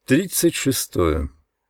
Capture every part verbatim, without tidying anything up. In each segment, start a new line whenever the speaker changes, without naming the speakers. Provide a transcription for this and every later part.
Тридцать шестое.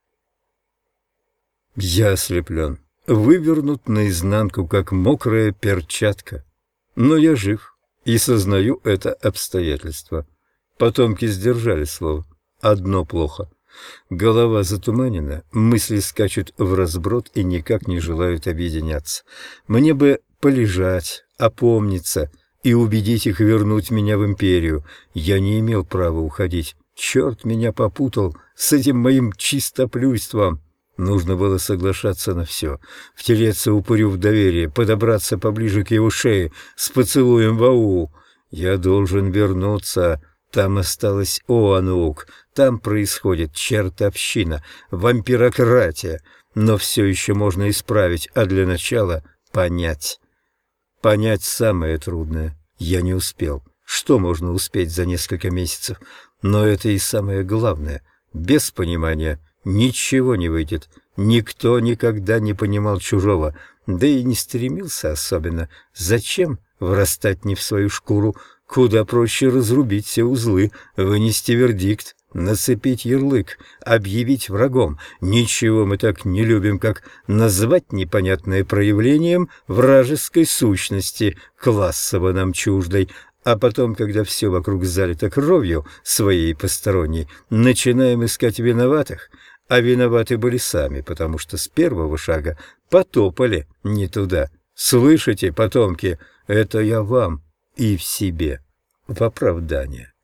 Я ослеплен, вывернут наизнанку, как мокрая перчатка. Но я жив и сознаю это обстоятельство. Потомки сдержали слово. Одно плохо. Голова затуманена, мысли скачут вразброд и никак не желают объединяться. Мне бы полежать, опомниться и убедить их вернуть меня в империю. Я не имел права уходить. Черт меня попутал с этим моим чистоплюйством. Нужно было соглашаться на все, втереться упырю в доверие, подобраться поближе к его шее с поцелуем в аул. Я должен вернуться. Там осталась Оануук, там происходит чертовщина, вампирократия. Но все еще можно исправить, а для начала понять. Понять самое трудное. Я не успел. Что можно успеть за несколько месяцев? Но это и самое главное. Без понимания ничего не выйдет. Никто никогда не понимал чужого, да и не стремился особенно. Зачем врастать не в свою шкуру? Куда проще разрубить все узлы, вынести вердикт, нацепить ярлык, объявить врагом. Ничего мы так не любим, как назвать непонятное проявлением вражеской сущности, классово нам чуждой. А потом, когда все вокруг залито кровью своей и посторонней, начинаем искать виноватых, а виноваты были сами, потому что с первого шага потопали не туда. Слышите, потомки, это я вам и в себе в оправдание.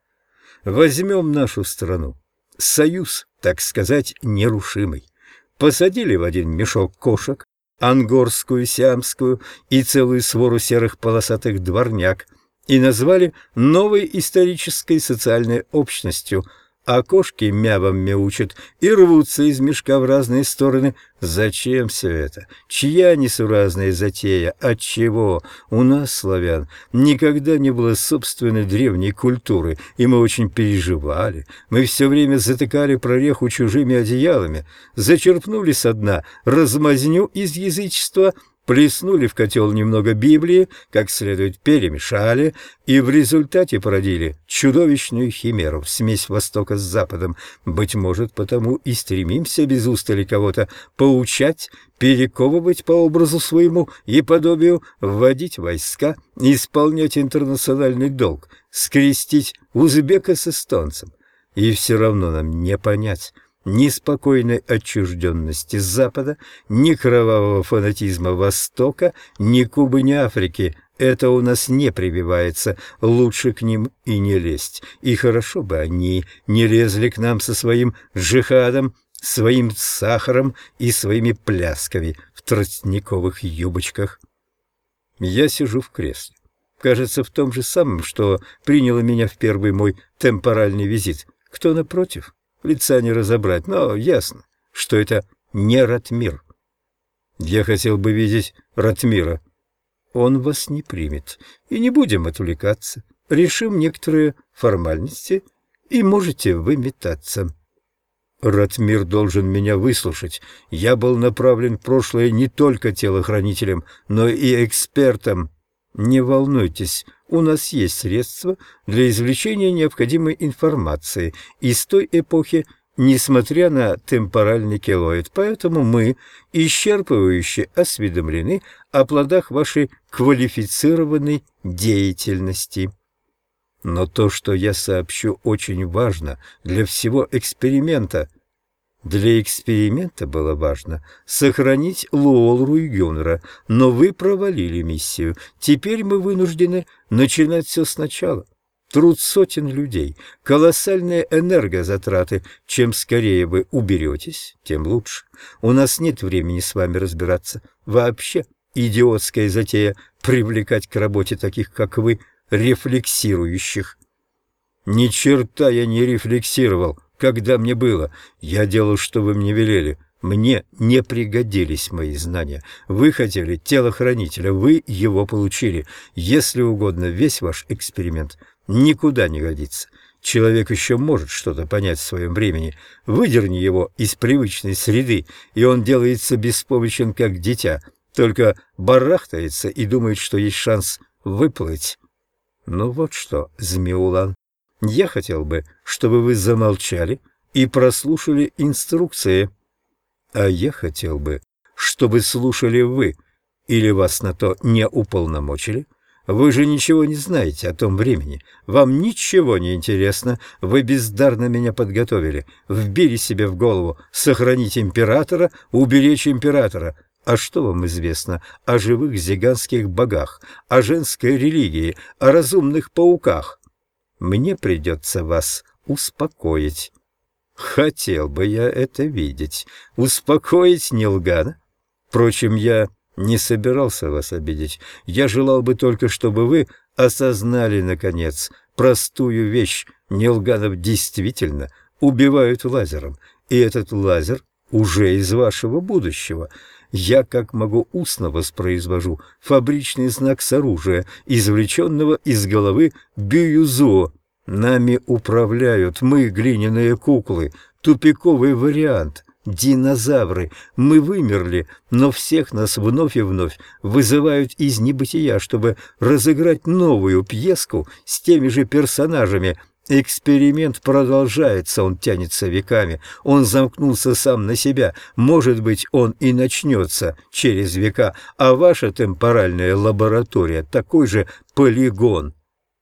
Возьмем нашу страну. Союз, так сказать, нерушимый. Посадили в один мешок кошек, ангорскую, сиамскую и целую свору серых полосатых дворняк, и назвали новой исторической социальной общностью, а кошки мявом мяучат и рвутся из мешка в разные стороны. Зачем все это? Чья несуразная затея? Отчего? У нас, славян, никогда не было собственной древней культуры, и мы очень переживали. Мы все время затыкали прореху чужими одеялами, зачерпнули со дна размазню из язычества, плеснули в котел немного Библии, как следует перемешали, и в результате породили чудовищную химеру, смесь Востока с Западом. Быть может, потому и стремимся без устали кого-то поучать, перековывать по образу своему и подобию, вводить войска, исполнять интернациональный долг, скрестить узбека с эстонцем. И все равно нам не понять ни спокойной отчужденности Запада, ни кровавого фанатизма Востока, ни Кубы, ни Африки. Это у нас не прививается, лучше к ним и не лезть. И хорошо бы они не лезли к нам со своим джихадом, своим сахаром и своими плясками в тростниковых юбочках. Я сижу в кресле. Кажется, в том же самом, что приняло меня в первый мой темпоральный визит. Кто напротив? Лица не разобрать, но ясно, что это не Ратмир. Я хотел бы видеть Ратмира. Он вас не примет, и не будем отвлекаться. Решим некоторые формальности, и можете выметаться. Ратмир должен меня выслушать. Я был направлен в прошлое не только телохранителем, но и экспертом. Не волнуйтесь, у нас есть средства для извлечения необходимой информации из той эпохи, несмотря на темпоральный келоид, поэтому мы исчерпывающе осведомлены о плодах вашей квалифицированной деятельности. Но то, что я сообщу, очень важно для всего эксперимента. Для эксперимента было важно сохранить Луолру и Гюннера, но вы провалили миссию. Теперь мы вынуждены начинать все сначала. Труд сотен людей, колоссальные энергозатраты. Чем скорее вы уберетесь, тем лучше. У нас нет времени с вами разбираться. Вообще идиотская затея привлекать к работе таких, как вы, рефлексирующих. Ни черта я не рефлексировал. Когда мне было, я делал, что вы мне велели. Мне не пригодились мои знания. Вы хотели телохранителя, вы его получили. Если угодно, весь ваш эксперимент никуда не годится. Человек еще может что-то понять в своем времени. Выдерни его из привычной среды, и он делается беспомощен, как дитя. Только барахтается и думает, что есть шанс выплыть. Ну вот что, Змеулан. Я хотел бы, чтобы вы замолчали, и прослушали инструкции. А я хотел бы, чтобы слушали вы, или вас на то не уполномочили. Вы же ничего не знаете о том времени. Вам ничего не интересно. Вы бездарно меня подготовили. Вбили себе в голову сохранить императора, уберечь императора. А что вам известно о живых зиганских богах, о женской религии, о разумных пауках? Мне придется вас успокоить. Хотел бы я это видеть. Успокоить Нилгана? Впрочем, я не собирался вас обидеть. Я желал бы только, чтобы вы осознали, наконец, простую вещь. Нилганов действительно убивают лазером, и этот лазер уже из вашего будущего. Я, как могу, устно воспроизвожу фабричный знак с оружия, извлеченного из головы Бююзо. Нами управляют мы, глиняные куклы, тупиковый вариант, динозавры. Мы вымерли, но всех нас вновь и вновь вызывают из небытия, чтобы разыграть новую пьеску с теми же персонажами. Эксперимент продолжается, он тянется веками, он замкнулся сам на себя. Может быть, он и начнется через века, а ваша темпоральная лаборатория — такой же полигон.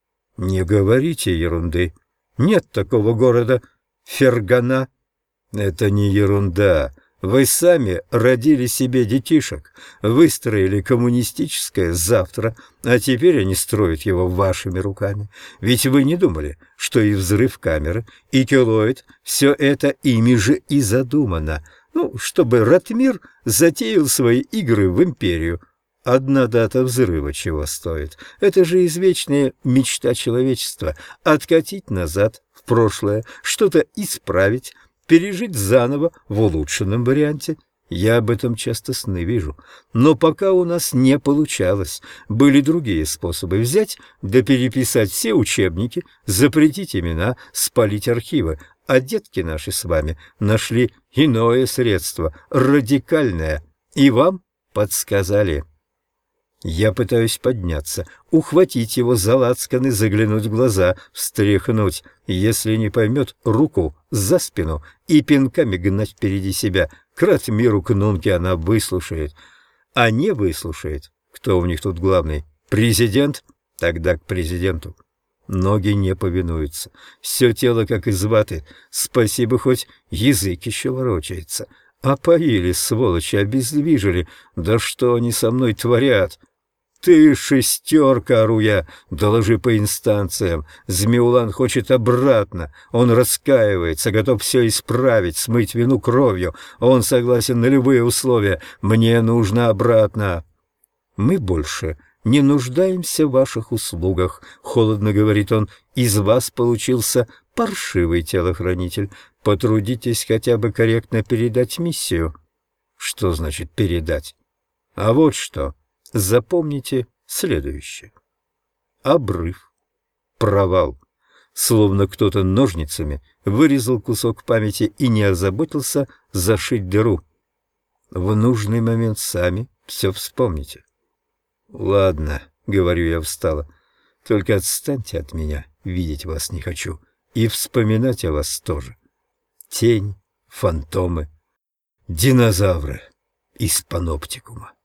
Не говорите ерунды. Нет такого города Фергана. Это не ерунда. Вы сами родили себе детишек, выстроили коммунистическое завтра, а теперь они строят его вашими руками. Ведь вы не думали, что и взрыв камеры, и килоид — все это ими же и задумано. Ну, чтобы Ратмир затеял свои игры в империю. Одна дата взрыва чего стоит? Это же извечная мечта человечества — откатить назад в прошлое, что-то исправить, пережить заново в улучшенном варианте. Я об этом часто сны вижу. Но пока у нас не получалось. Были другие способы: взять да переписать все учебники, запретить имена, спалить архивы. А детки наши с вами нашли иное средство, радикальное, и вам подсказали. Я пытаюсь подняться, ухватить его за лацканы, заглянуть в глаза, встряхнуть. Если не поймет, руку за спину и пинками гнать впереди себя. К Ратмиру, к Нунке она выслушает. А не выслушает. Кто у них тут главный? Президент? Тогда к президенту. Ноги не повинуются. Все тело как из ваты. Спасибо, хоть язык еще ворочается. Опоили, сволочи, обездвижили. Да что они со мной творят? Ты шестерка, ору я, доложи по инстанциям. Змеулан хочет обратно. Он раскаивается, готов все исправить, смыть вину кровью. Он согласен на любые условия. Мне нужно обратно. Мы больше не нуждаемся в ваших услугах, холодно говорит он. Из вас получился паршивый телохранитель. Потрудитесь хотя бы корректно передать миссию. Что значит передать? А вот что. Запомните следующее. Обрыв. Провал. Словно кто-то ножницами вырезал кусок памяти и не озаботился зашить дыру. В нужный момент сами все вспомните. Ладно, говорю я устало, только отстаньте от меня, видеть вас не хочу, и вспоминать о вас тоже. Тень, фантомы, динозавры из паноптикума.